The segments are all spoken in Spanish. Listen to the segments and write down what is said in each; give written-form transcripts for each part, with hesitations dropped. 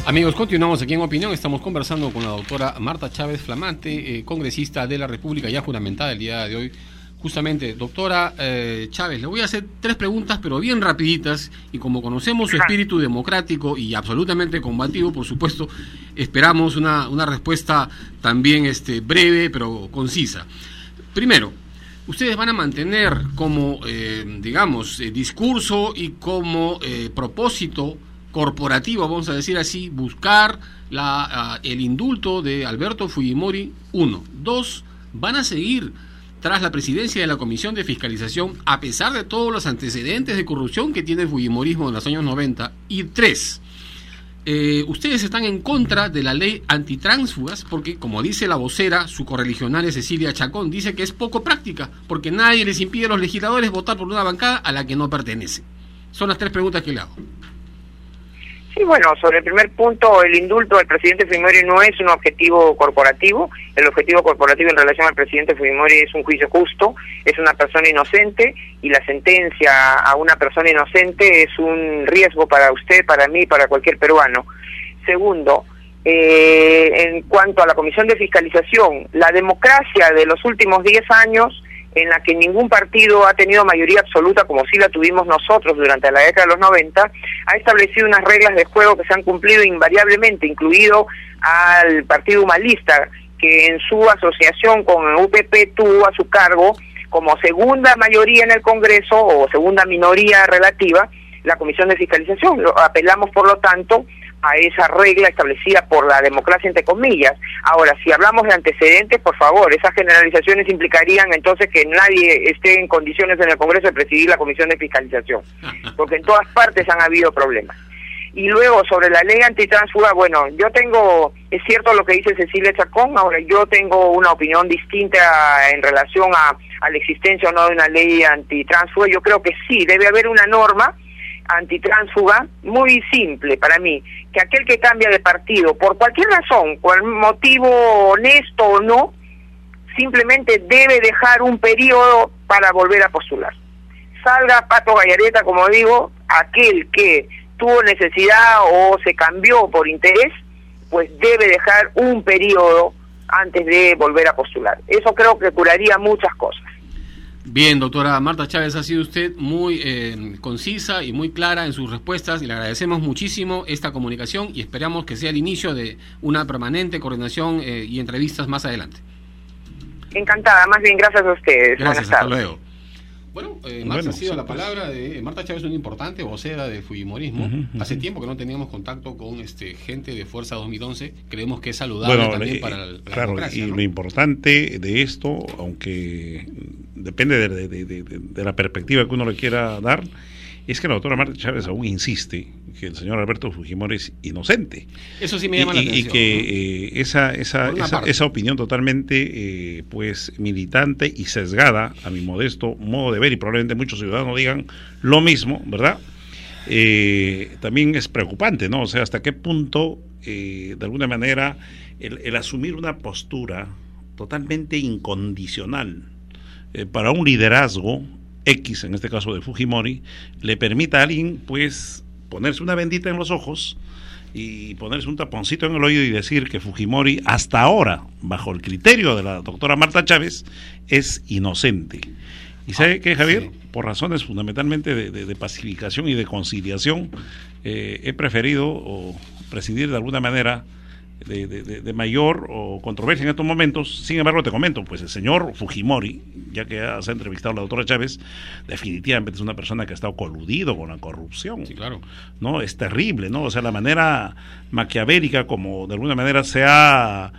Amigos, continuamos aquí en Opinión. Estamos conversando con la doctora Marta Chávez, flamante congresista de la República, ya juramentada el día de hoy. Justamente, doctora Chávez, le voy a hacer 3 preguntas, pero bien rapiditas, y como conocemos su espíritu democrático y absolutamente combativo, por supuesto, esperamos una respuesta también breve, pero concisa. Primero, ustedes van a mantener como, discurso y como propósito corporativo, vamos a decir así, buscar el indulto de Alberto Fujimori, 1. 2, van a seguir tras la presidencia de la Comisión de Fiscalización, a pesar de todos los antecedentes de corrupción que tiene el fujimorismo en los años 90. Y 3, ustedes están en contra de la ley antitránsfugas, porque, como dice la vocera, su correligionaria Cecilia Chacón, dice que es poco práctica, porque nadie les impide a los legisladores votar por una bancada a la que no pertenecen. Son las 3 preguntas que le hago. Sí, bueno, sobre el primer punto, el indulto del presidente Fujimori no es un objetivo corporativo. El objetivo corporativo en relación al presidente Fujimori es un juicio justo, es una persona inocente, y la sentencia a una persona inocente es un riesgo para usted, para mí, para cualquier peruano. Segundo, en cuanto a la Comisión de Fiscalización, la democracia de los últimos 10 años, en la que ningún partido ha tenido mayoría absoluta, como sí la tuvimos nosotros durante la década de los 90, ha establecido unas reglas de juego que se han cumplido invariablemente, incluido al Partido Humanista, que en su asociación con el UPP tuvo a su cargo, como segunda mayoría en el Congreso, o segunda minoría relativa, la Comisión de Fiscalización. Apelamos, por lo tanto, a esa regla establecida por la democracia, entre comillas. Ahora, si hablamos de antecedentes, por favor, esas generalizaciones implicarían entonces que nadie esté en condiciones en el Congreso de presidir la Comisión de Fiscalización, porque en todas partes han habido problemas. Y luego, sobre la ley antitránsfuga, bueno, es cierto lo que dice Cecilia Chacón, ahora yo tengo una opinión distinta en relación a la existencia o no de una ley antitránsfuga. Yo creo que sí, debe haber una norma antitránsfuga muy simple para mí, que aquel que cambia de partido por cualquier razón, por motivo honesto o no, simplemente debe dejar un periodo para volver a postular. Salga Pato Gallareta, como digo, aquel que tuvo necesidad o se cambió por interés, pues debe dejar un periodo antes de volver a postular. Eso creo que curaría muchas cosas. Bien, doctora Marta Chávez, ha sido usted muy concisa y muy clara en sus respuestas, y le agradecemos muchísimo esta comunicación y esperamos que sea el inicio de una permanente coordinación y entrevistas más adelante. Encantada, más bien gracias a ustedes. Gracias, hasta luego. Bueno, Marta, ha sido la palabra de Marta Chávez, una importante vocera del fujimorismo. Hace tiempo que no teníamos contacto con gente de Fuerza 2011. Creemos que es saludable también para la democracia, ¿no? Lo importante de esto, aunque depende de la perspectiva que uno le quiera dar, es que la doctora Marta Chávez aún insiste que el señor Alberto Fujimori es inocente. Eso sí me llama la atención. Y que esa opinión totalmente militante y sesgada, a mi modesto modo de ver, y probablemente muchos ciudadanos digan lo mismo, ¿verdad? También es preocupante, ¿no? O sea, hasta qué punto, de alguna manera, el asumir una postura totalmente incondicional para un liderazgo X, en este caso de Fujimori, le permita a alguien ponerse una bendita en los ojos y ponerse un taponcito en el oído y decir que Fujimori hasta ahora, bajo el criterio de la doctora Marta Chávez, es inocente. ¿Y sabe qué, Javier? Sí. Por razones fundamentalmente de pacificación y de conciliación, he preferido presidir de alguna manera de mayor controversia en estos momentos. Sin embargo, te comento, pues el señor Fujimori, ya que se ha entrevistado a la doctora Chávez, definitivamente es una persona que ha estado coludido con la corrupción. Sí, claro. ¿No? Es terrible, ¿no? O sea, la manera maquiavélica como de alguna manera se ha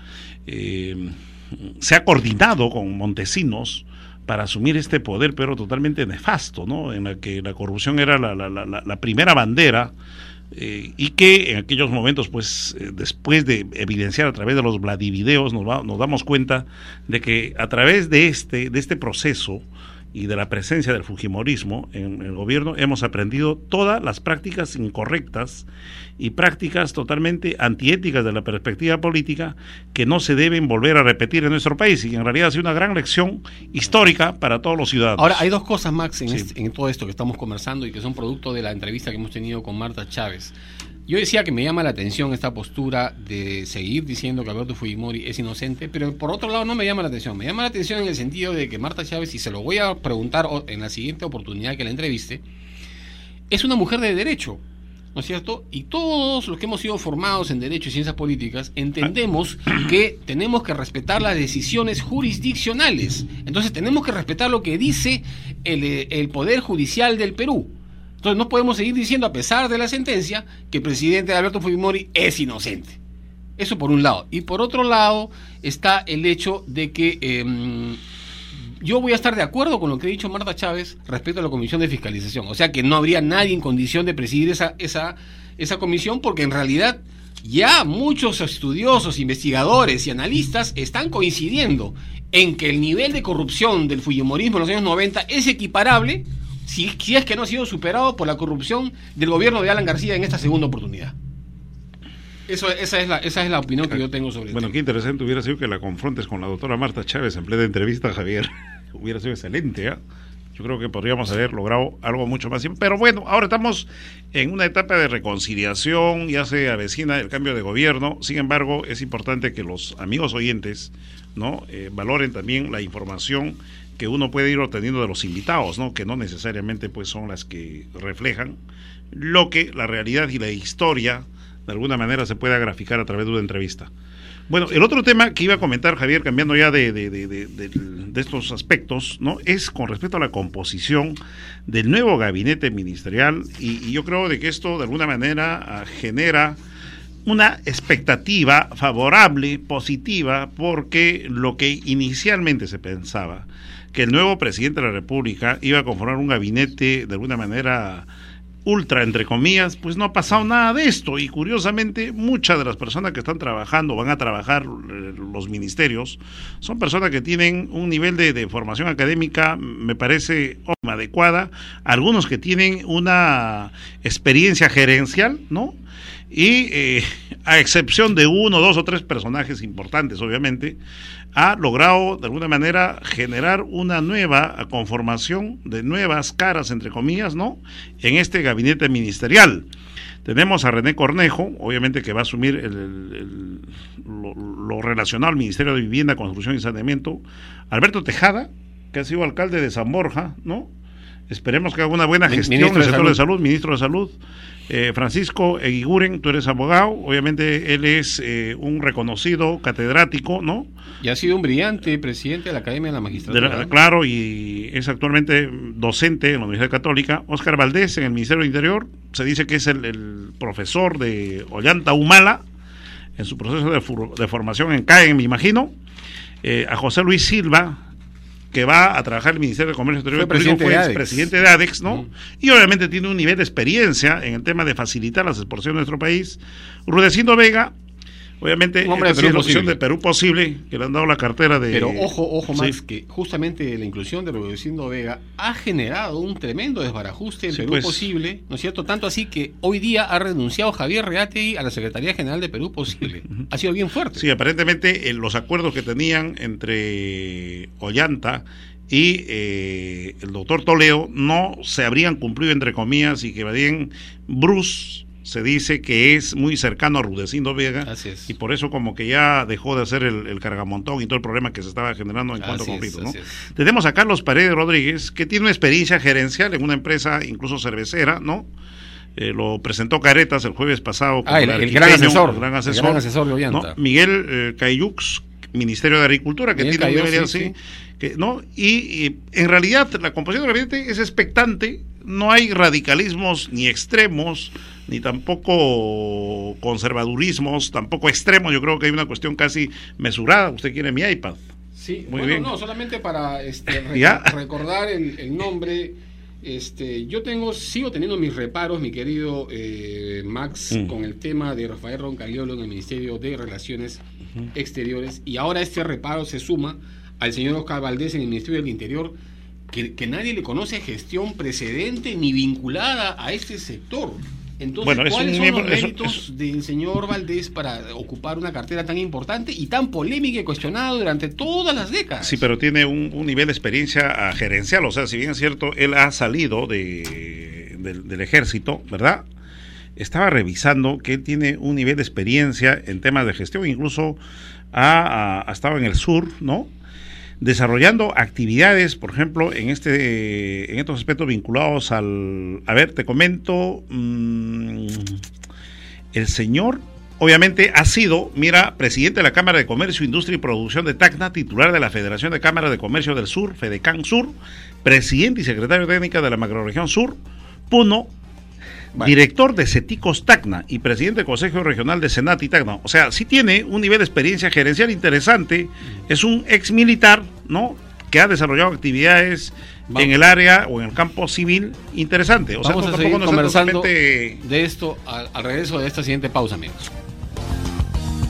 coordinado con Montesinos para asumir este poder, pero totalmente nefasto, ¿no? En la que la corrupción era la primera bandera, y que en aquellos momentos, después de evidenciar a través de los Vladivideos, nos damos cuenta de que a través de este proceso y de la presencia del fujimorismo en el gobierno hemos aprendido todas las prácticas incorrectas y prácticas totalmente antiéticas de la perspectiva política que no se deben volver a repetir en nuestro país, y en realidad ha sido una gran lección histórica para todos los ciudadanos. Ahora, hay dos cosas, Max, en todo esto que estamos conversando y que son producto de la entrevista que hemos tenido con Marta Chávez. Yo decía que me llama la atención esta postura de seguir diciendo que Alberto Fujimori es inocente, pero por otro lado no me llama la atención. Me llama la atención en el sentido de que Marta Chávez, y se lo voy a preguntar en la siguiente oportunidad que la entreviste, es una mujer de derecho, ¿no es cierto? Y todos los que hemos sido formados en Derecho y Ciencias Políticas entendemos que tenemos que respetar las decisiones jurisdiccionales. Entonces tenemos que respetar lo que dice el Poder Judicial del Perú. Entonces no podemos seguir diciendo, a pesar de la sentencia, que el presidente Alberto Fujimori es inocente. Eso por un lado. Y por otro lado está el hecho de que yo voy a estar de acuerdo con lo que ha dicho Marta Chávez respecto a la Comisión de Fiscalización. O sea que no habría nadie en condición de presidir esa comisión, porque en realidad ya muchos estudiosos, investigadores y analistas están coincidiendo en que el nivel de corrupción del fujimorismo en los años 90 es equiparable, si es que no ha sido superado por la corrupción del gobierno de Alan García en esta segunda oportunidad. Esa es la opinión que yo tengo sobre Bueno, qué interesante hubiera sido que la confrontes con la doctora Marta Chávez en plena entrevista, Javier. Hubiera sido excelente, ¿eh? Yo creo que podríamos haber logrado algo mucho más. Pero bueno, ahora estamos en una etapa de reconciliación, ya se avecina el cambio de gobierno. Sin embargo, es importante que los amigos oyentes, ¿no? Valoren también la información que uno puede ir obteniendo de los invitados, ¿no? Que no necesariamente pues son las que reflejan lo que la realidad y la historia de alguna manera se pueda graficar a través de una entrevista. Bueno, el otro tema que iba a comentar, Javier, cambiando ya de estos aspectos, ¿no? Es con respecto a la composición del nuevo gabinete ministerial, y yo creo de que esto de alguna manera genera una expectativa favorable, positiva, porque lo que inicialmente se pensaba, que el nuevo presidente de la República iba a conformar un gabinete de alguna manera ultra, entre comillas, pues no ha pasado nada de esto, y curiosamente muchas de las personas que están trabajando, van a trabajar los ministerios, son personas que tienen un nivel de formación académica, me parece adecuada, algunos que tienen una experiencia gerencial, ¿no? Y a excepción de 1, 2 o 3 personajes importantes, obviamente, ha logrado de alguna manera generar una nueva conformación de nuevas caras, entre comillas, ¿no? En este gabinete ministerial. Tenemos a René Cornejo, obviamente que va a asumir lo relacionado al Ministerio de Vivienda, Construcción y Saneamiento. Alberto Tejada, que ha sido alcalde de San Borja, ¿no? Esperemos que haga una buena gestión en el sector de salud, ministro de Salud. Francisco Eguiguren, tú eres abogado, obviamente él es un reconocido catedrático, ¿no? Y ha sido un brillante presidente de la Academia de la Magistratura. Claro, y es actualmente docente en la Universidad Católica. Óscar Valdés, en el Ministerio del Interior, se dice que es el profesor de Ollanta Humala, en su proceso de formación en CAE, me imagino. A José Luis Silva, que va a trabajar en el Ministerio de Comercio Exterior, fue presidente de ADEX, ¿no? Y obviamente tiene un nivel de experiencia en el tema de facilitar las exportaciones de nuestro país. Rudecindo Vega, obviamente, es la opción de Perú Posible, que le han dado la cartera de... Pero ojo Max, que justamente la inclusión de Rudecindo Vega ha generado un tremendo desbarajuste en Perú Posible, ¿no es cierto? Tanto así que hoy día ha renunciado Javier Reategui a la Secretaría General de Perú Posible. Ha sido bien fuerte. Sí, aparentemente los acuerdos que tenían entre Ollanta y el doctor Toledo no se habrían cumplido, entre comillas, y que más bien Bruce se dice que es muy cercano a Rudecindo Vega, y por eso como que ya dejó de hacer el cargamontón y todo el problema que se estaba generando en cuanto a conflictos, ¿no? Tenemos a Carlos Paredes Rodríguez, que tiene una experiencia gerencial en una empresa incluso cervecera, ¿no? Lo presentó Caretas el jueves pasado. El gran asesor de Ollanta, ¿no? Miguel Cayux, Ministerio de Agricultura, que Miguel tiene un nivel así, que, ¿no? Y en realidad la composición del gabinete es expectante, no hay radicalismos ni extremos, ni tampoco conservadurismos, tampoco extremos. Yo creo que hay una cuestión casi mesurada. Usted quiere mi iPad. Sí, muy bien. No, solamente para recordar el nombre. Yo sigo teniendo mis reparos, mi querido Max, con el tema de Rafael Roncaliolo en el Ministerio de Relaciones Exteriores, y ahora este reparo se suma al señor Óscar Valdés en el Ministerio del Interior, que nadie le conoce gestión precedente ni vinculada a este sector. Entonces, ¿cuáles son los méritos del señor Valdés para ocupar una cartera tan importante y tan polémica y cuestionada durante todas las décadas? Sí, pero tiene un nivel de experiencia gerencial, o sea, si bien es cierto, él ha salido del ejército, ¿verdad? estaba revisando que él tiene un nivel de experiencia en temas de gestión, incluso ha estado en el sur, ¿no? Desarrollando actividades, por ejemplo, en estos aspectos vinculados al... A ver, te comento, el señor, obviamente, ha sido, presidente de la Cámara de Comercio, Industria y Producción de Tacna, titular de la Federación de Cámaras de Comercio del Sur, FEDECAN Sur, presidente y secretario técnico de la Macrorregión Sur, Puno, director de CETICOS Tacna y presidente del Consejo Regional de Senati Tacna. O sea, sí tiene un nivel de experiencia gerencial interesante, es un ex militar, ¿no?, que ha desarrollado actividades en el área o en el campo civil interesante. O Vamos a seguir conversando de esto al regreso de esta siguiente pausa, amigos.